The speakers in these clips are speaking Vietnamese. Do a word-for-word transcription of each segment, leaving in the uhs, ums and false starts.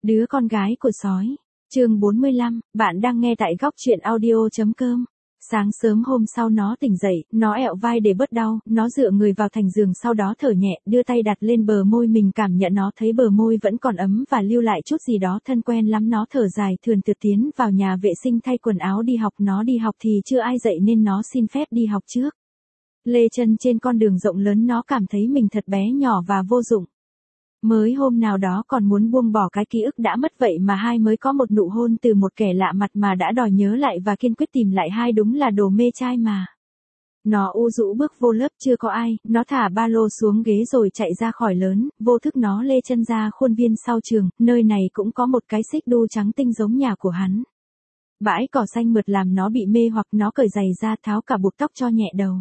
Đứa con gái của sói. Chương bốn mươi lăm, bạn đang nghe tại góc truyện audio.com. Sáng sớm hôm sau nó tỉnh dậy, nó ẹo vai để bớt đau, nó dựa người vào thành giường sau đó thở nhẹ, đưa tay đặt lên bờ môi mình cảm nhận nó thấy bờ môi vẫn còn ấm và lưu lại chút gì đó thân quen lắm. Nó thở dài thườn thượt tiến vào nhà vệ sinh thay quần áo đi học. Nó đi học thì chưa ai dậy nên nó xin phép đi học trước. Lê chân trên con đường rộng lớn nó cảm thấy mình thật bé nhỏ và vô dụng. Mới hôm nào đó còn muốn buông bỏ cái ký ức đã mất vậy mà hai mới có một nụ hôn từ một kẻ lạ mặt mà đã đòi nhớ lại và kiên quyết tìm lại hai đúng là đồ mê trai mà. Nó u rũ bước vô lớp chưa có ai, nó thả ba lô xuống ghế rồi chạy ra khỏi lớn, vô thức nó lê chân ra khuôn viên sau trường, nơi này cũng có một cái xích đu trắng tinh giống nhà của hắn. Bãi cỏ xanh mượt làm nó bị mê hoặc nó cởi giày ra tháo cả buộc tóc cho nhẹ đầu.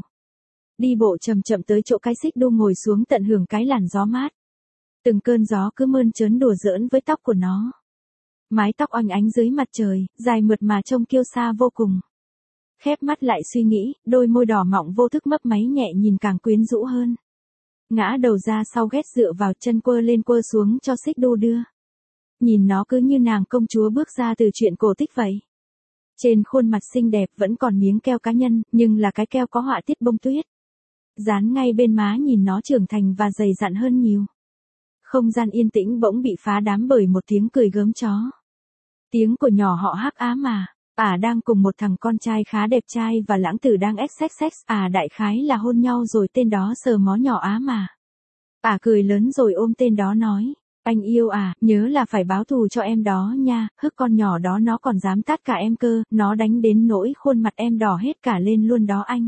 Đi bộ chậm chậm tới chỗ cái xích đu ngồi xuống tận hưởng cái làn gió mát. Từng cơn gió cứ mơn trớn đùa giỡn với tóc của nó. Mái tóc oanh ánh dưới mặt trời, dài mượt mà trông kiêu sa vô cùng. Khép mắt lại suy nghĩ, đôi môi đỏ mọng vô thức mấp máy nhẹ nhìn càng quyến rũ hơn. Ngã đầu ra sau ghét dựa vào chân quơ lên quơ xuống cho xích đu đưa. Nhìn nó cứ như nàng công chúa bước ra từ truyện cổ tích vậy. Trên khuôn mặt xinh đẹp vẫn còn miếng keo cá nhân, nhưng là cái keo có họa tiết bông tuyết. Dán ngay bên má nhìn nó trưởng thành và dày dặn hơn nhiều. Không gian yên tĩnh bỗng bị phá đám bởi một tiếng cười gớm chó. Tiếng của nhỏ họ Hắc Á mà. Ả đang cùng một thằng con trai khá đẹp trai và lãng tử đang ích xích xích. Ả đại khái là hôn nhau rồi tên đó sờ mó nhỏ Á mà. Ả cười lớn rồi ôm tên đó nói. Anh yêu à, nhớ là phải báo thù cho em đó nha. Hức con nhỏ đó nó còn dám tát cả em cơ. Nó đánh đến nỗi khuôn mặt em đỏ hết cả lên luôn đó anh.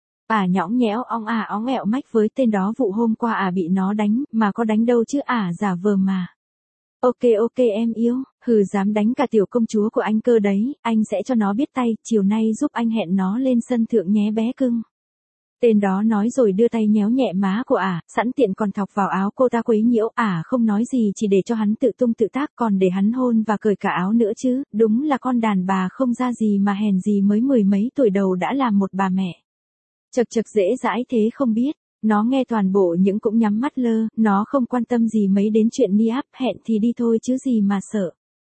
Ả nhõng nhẽo ong à óng ẹo mách với tên đó vụ hôm qua Ả bị nó đánh, mà có đánh đâu chứ Ả giả vờ mà. Ok ok em yêu, hừ dám đánh cả tiểu công chúa của anh cơ đấy, anh sẽ cho nó biết tay, chiều nay giúp anh hẹn nó lên sân thượng nhé bé cưng. Tên đó nói rồi đưa tay nhéo nhẹ má của Ả, sẵn tiện còn thọc vào áo cô ta quấy nhiễu. Ả không nói gì chỉ để cho hắn tự tung tự tác còn để hắn hôn và cởi cả áo nữa chứ, đúng là con đàn bà không ra gì mà hèn gì mới mười mấy tuổi đầu đã làm một bà mẹ. Chật chật dễ dãi thế không biết, nó nghe toàn bộ những cũng nhắm mắt lơ, nó không quan tâm gì mấy đến chuyện ni áp hẹn thì đi thôi chứ gì mà sợ.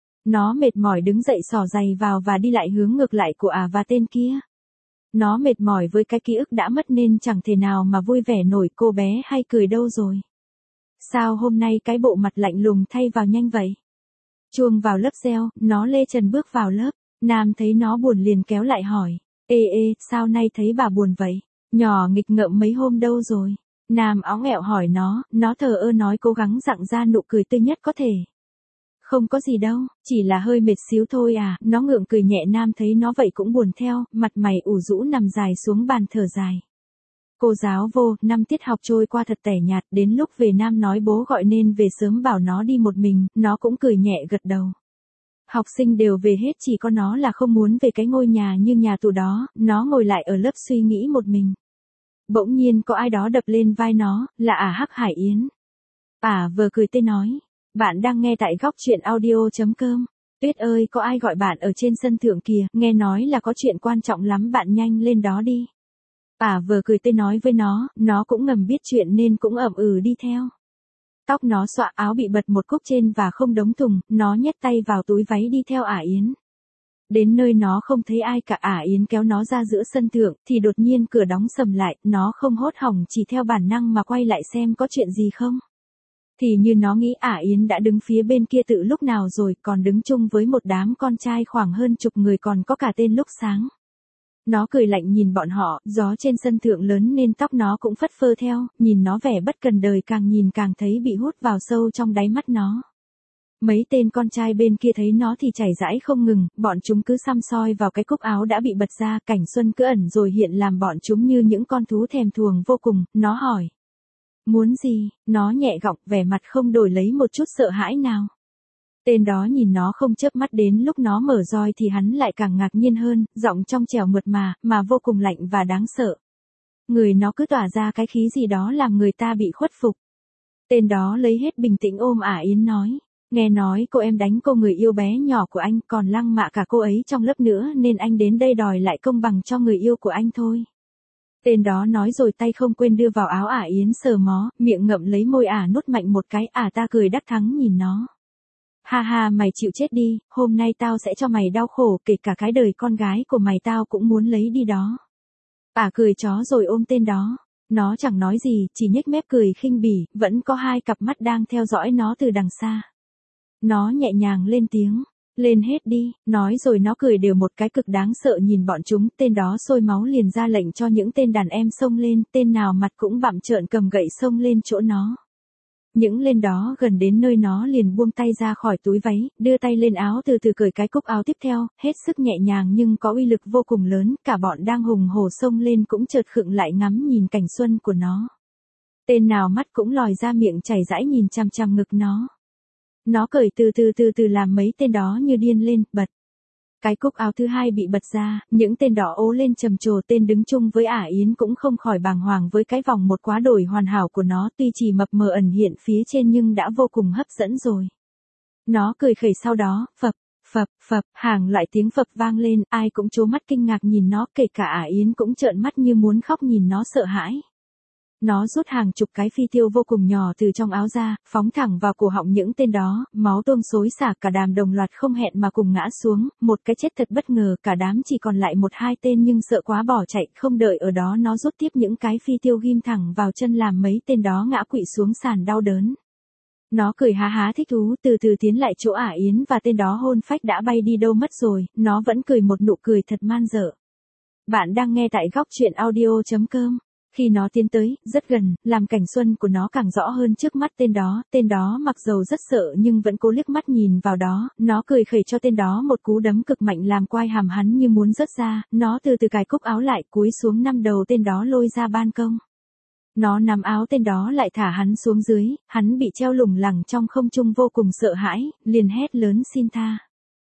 Nó mệt mỏi đứng dậy xỏ giày vào và đi lại hướng ngược lại của Ả và tên kia. Nó mệt mỏi với cái ký ức đã mất nên chẳng thể nào mà vui vẻ nổi. Cô bé hay cười đâu rồi? Sao hôm nay cái bộ mặt lạnh lùng thay vào nhanh vậy? Chuông vào lớp reo, nó lê trần bước vào lớp, Nam thấy nó buồn liền kéo lại hỏi. Ê ê, sao nay thấy bà buồn vậy? Nhỏ nghịch ngợm mấy hôm đâu rồi? Nam óng ẹo hỏi nó, nó thờ ơ nói cố gắng dặn ra nụ cười tươi nhất có thể. Không có gì đâu, chỉ là hơi mệt xíu thôi à, nó ngượng cười nhẹ. Nam thấy nó vậy cũng buồn theo, mặt mày ủ rũ nằm dài xuống bàn thở dài. Cô giáo vô, năm tiết học trôi qua thật tẻ nhạt, đến lúc về Nam nói bố gọi nên về sớm bảo nó đi một mình, nó cũng cười nhẹ gật đầu. Học sinh đều về hết chỉ có nó là không muốn về cái ngôi nhà như nhà tù đó, nó ngồi lại ở lớp suy nghĩ một mình. Bỗng nhiên có ai đó đập lên vai nó, là Ả Hắc Hải Yến. Ả vừa cười tê nói, bạn đang nghe tại góc truyện audio.com. Tuyết ơi có ai gọi bạn ở trên sân thượng kìa, nghe nói là có chuyện quan trọng lắm bạn nhanh lên đó đi. Ả vừa cười tê nói với nó, nó cũng ngầm biết chuyện nên cũng ậm ừ đi theo. Tóc nó xõa áo bị bật một cúc trên và không đống thùng, nó nhét tay vào túi váy đi theo Ả Yến. Đến nơi nó không thấy ai cả. Ả Yến kéo nó ra giữa sân thượng, thì đột nhiên cửa đóng sầm lại, nó không hốt hoảng chỉ theo bản năng mà quay lại xem có chuyện gì không. Thì như nó nghĩ Ả Yến đã đứng phía bên kia từ lúc nào rồi, còn đứng chung với một đám con trai khoảng hơn chục người còn có cả tên Lúc Sáng. Nó cười lạnh nhìn bọn họ, gió trên sân thượng lớn nên tóc nó cũng phất phơ theo, nhìn nó vẻ bất cần đời càng nhìn càng thấy bị hút vào sâu trong đáy mắt nó. Mấy tên con trai bên kia thấy nó thì chảy rãi không ngừng, bọn chúng cứ săm soi vào cái cúc áo đã bị bật ra, cảnh xuân cứ ẩn rồi hiện làm bọn chúng như những con thú thèm thuồng vô cùng. Nó hỏi. Muốn gì? Nó nhẹ gọng, vẻ mặt không đổi lấy một chút sợ hãi nào. Tên đó nhìn nó không chớp mắt, đến lúc nó mở roi thì hắn lại càng ngạc nhiên hơn, giọng trong trẻo mượt mà, mà vô cùng lạnh và đáng sợ. Người nó cứ tỏa ra cái khí gì đó làm người ta bị khuất phục. Tên đó lấy hết bình tĩnh ôm Ả Yến nói. Nghe nói cô em đánh cô người yêu bé nhỏ của anh còn lăng mạ cả cô ấy trong lớp nữa nên anh đến đây đòi lại công bằng cho người yêu của anh thôi. Tên đó nói rồi tay không quên đưa vào áo Ả Yến sờ mó, miệng ngậm lấy môi Ả nuốt mạnh một cái. Ả ta cười đắc thắng nhìn nó. Ha ha, mày chịu chết đi, hôm nay tao sẽ cho mày đau khổ, kể cả cái đời con gái của mày tao cũng muốn lấy đi đó. Ả cười chó rồi ôm tên đó. Nó chẳng nói gì, chỉ nhếch mép cười khinh bỉ, vẫn có hai cặp mắt đang theo dõi nó từ đằng xa. Nó nhẹ nhàng lên tiếng. Lên hết đi, nói rồi nó cười đều một cái cực đáng sợ nhìn bọn chúng, tên đó sôi máu liền ra lệnh cho những tên đàn em xông lên, tên nào mặt cũng bặm trợn cầm gậy xông lên chỗ nó. Những lên đó gần đến nơi nó liền buông tay ra khỏi túi váy, đưa tay lên áo từ từ cởi cái cúc áo tiếp theo, hết sức nhẹ nhàng nhưng có uy lực vô cùng lớn, cả bọn đang hùng hổ xông lên cũng chợt khựng lại ngắm nhìn cảnh xuân của nó. Tên nào mắt cũng lòi ra miệng chảy rãi nhìn chằm chằm ngực nó. Nó cởi từ từ từ từ làm mấy tên đó như điên lên, bật. Cái cúc áo thứ hai bị bật ra, những tên đó ố lên trầm trồ, tên đứng chung với Ả Yến cũng không khỏi bàng hoàng với cái vòng một quá đổi hoàn hảo của nó, tuy chỉ mập mờ ẩn hiện phía trên nhưng đã vô cùng hấp dẫn rồi. Nó cười khẩy sau đó, phập, phập, phập, hàng loại tiếng phập vang lên, ai cũng trố mắt kinh ngạc nhìn nó, kể cả Ả Yến cũng trợn mắt như muốn khóc nhìn nó sợ hãi. Nó rút hàng chục cái phi tiêu vô cùng nhỏ từ trong áo ra, phóng thẳng vào cổ họng những tên đó, máu tuôn xối xả, cả đám đồng loạt không hẹn mà cùng ngã xuống, một cái chết thật bất ngờ, cả đám chỉ còn lại một hai tên nhưng sợ quá bỏ chạy, không đợi ở đó nó rút tiếp những cái phi tiêu ghim thẳng vào chân làm mấy tên đó ngã quỵ xuống sàn đau đớn. Nó cười há há thích thú, từ từ tiến lại chỗ Ả Yến và tên đó hôn phách đã bay đi đâu mất rồi, nó vẫn cười một nụ cười thật man dợ. Bạn đang nghe tại góc truyện audio chấm com. Khi nó tiến tới, rất gần, làm cảnh xuân của nó càng rõ hơn trước mắt tên đó, tên đó mặc dầu rất sợ nhưng vẫn cố liếc mắt nhìn vào đó, nó cười khẩy cho tên đó một cú đấm cực mạnh làm quai hàm hắn như muốn rớt ra, nó từ từ cài cúc áo lại cúi xuống nắm đầu tên đó lôi ra ban công. Nó nắm áo tên đó lại thả hắn xuống dưới, hắn bị treo lủng lẳng trong không trung vô cùng sợ hãi, liền hét lớn xin tha.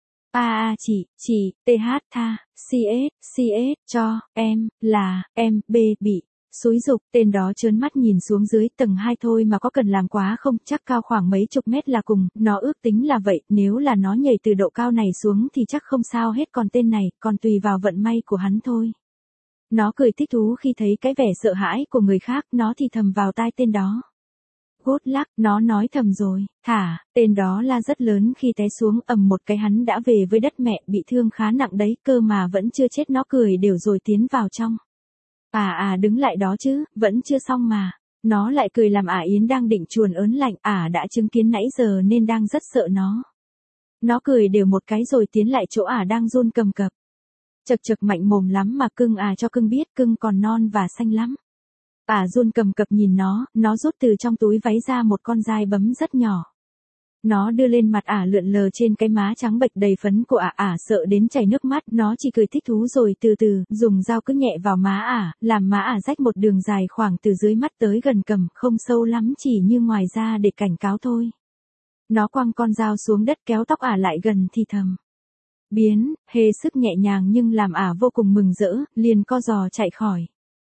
A a chị, chị, th tha, cs, cs, cho, em, là, em, b, bị. Xúi dục, tên đó trớn mắt nhìn xuống dưới, tầng hai thôi mà có cần làm quá không, chắc cao khoảng mấy chục mét là cùng, nó ước tính là vậy, nếu là nó nhảy từ độ cao này xuống thì chắc không sao hết, còn tên này, còn tùy vào vận may của hắn thôi. Nó cười thích thú khi thấy cái vẻ sợ hãi của người khác, nó thì thầm vào tai tên đó. Good luck, nó nói thầm rồi, thả, tên đó la rất lớn khi té xuống, ầm một cái hắn đã về với đất mẹ, bị thương khá nặng đấy, cơ mà vẫn chưa chết, nó cười đều rồi tiến vào trong. À à đứng lại đó chứ, vẫn chưa xong mà. Nó lại cười làm Ả Yến đang định chuồn ớn lạnh, Ả đã chứng kiến nãy giờ nên đang rất sợ nó. Nó cười đều một cái rồi tiến lại chỗ Ả đang run cầm cập. Chật chật mạnh mồm lắm mà cưng à, cho cưng biết cưng còn non và xanh lắm. Ả run cầm cập nhìn nó, nó rút từ trong túi váy ra một con dai bấm rất nhỏ. Nó đưa lên mặt Ả lượn lờ trên cái má trắng bệch đầy phấn của Ả, Ả sợ đến chảy nước mắt, nó chỉ cười thích thú rồi từ từ, dùng dao cứ nhẹ vào má Ả, làm má Ả rách một đường dài khoảng từ dưới mắt tới gần cằm, không sâu lắm chỉ như ngoài ra để cảnh cáo thôi. Nó quăng con dao xuống đất kéo tóc Ả lại gần thì thầm. Biến, hề sức nhẹ nhàng nhưng làm Ả vô cùng mừng rỡ, liền co giò chạy khỏi.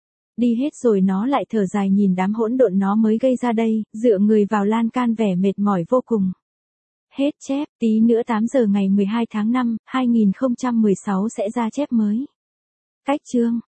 Đi hết rồi nó lại thở dài nhìn đám hỗn độn nó mới gây ra đây, dựa người vào lan can vẻ mệt mỏi vô cùng. Hết chép, tí nữa tám giờ ngày mười hai tháng năm, hai nghìn không trăm mười sáu sẽ ra chép mới. Cách chương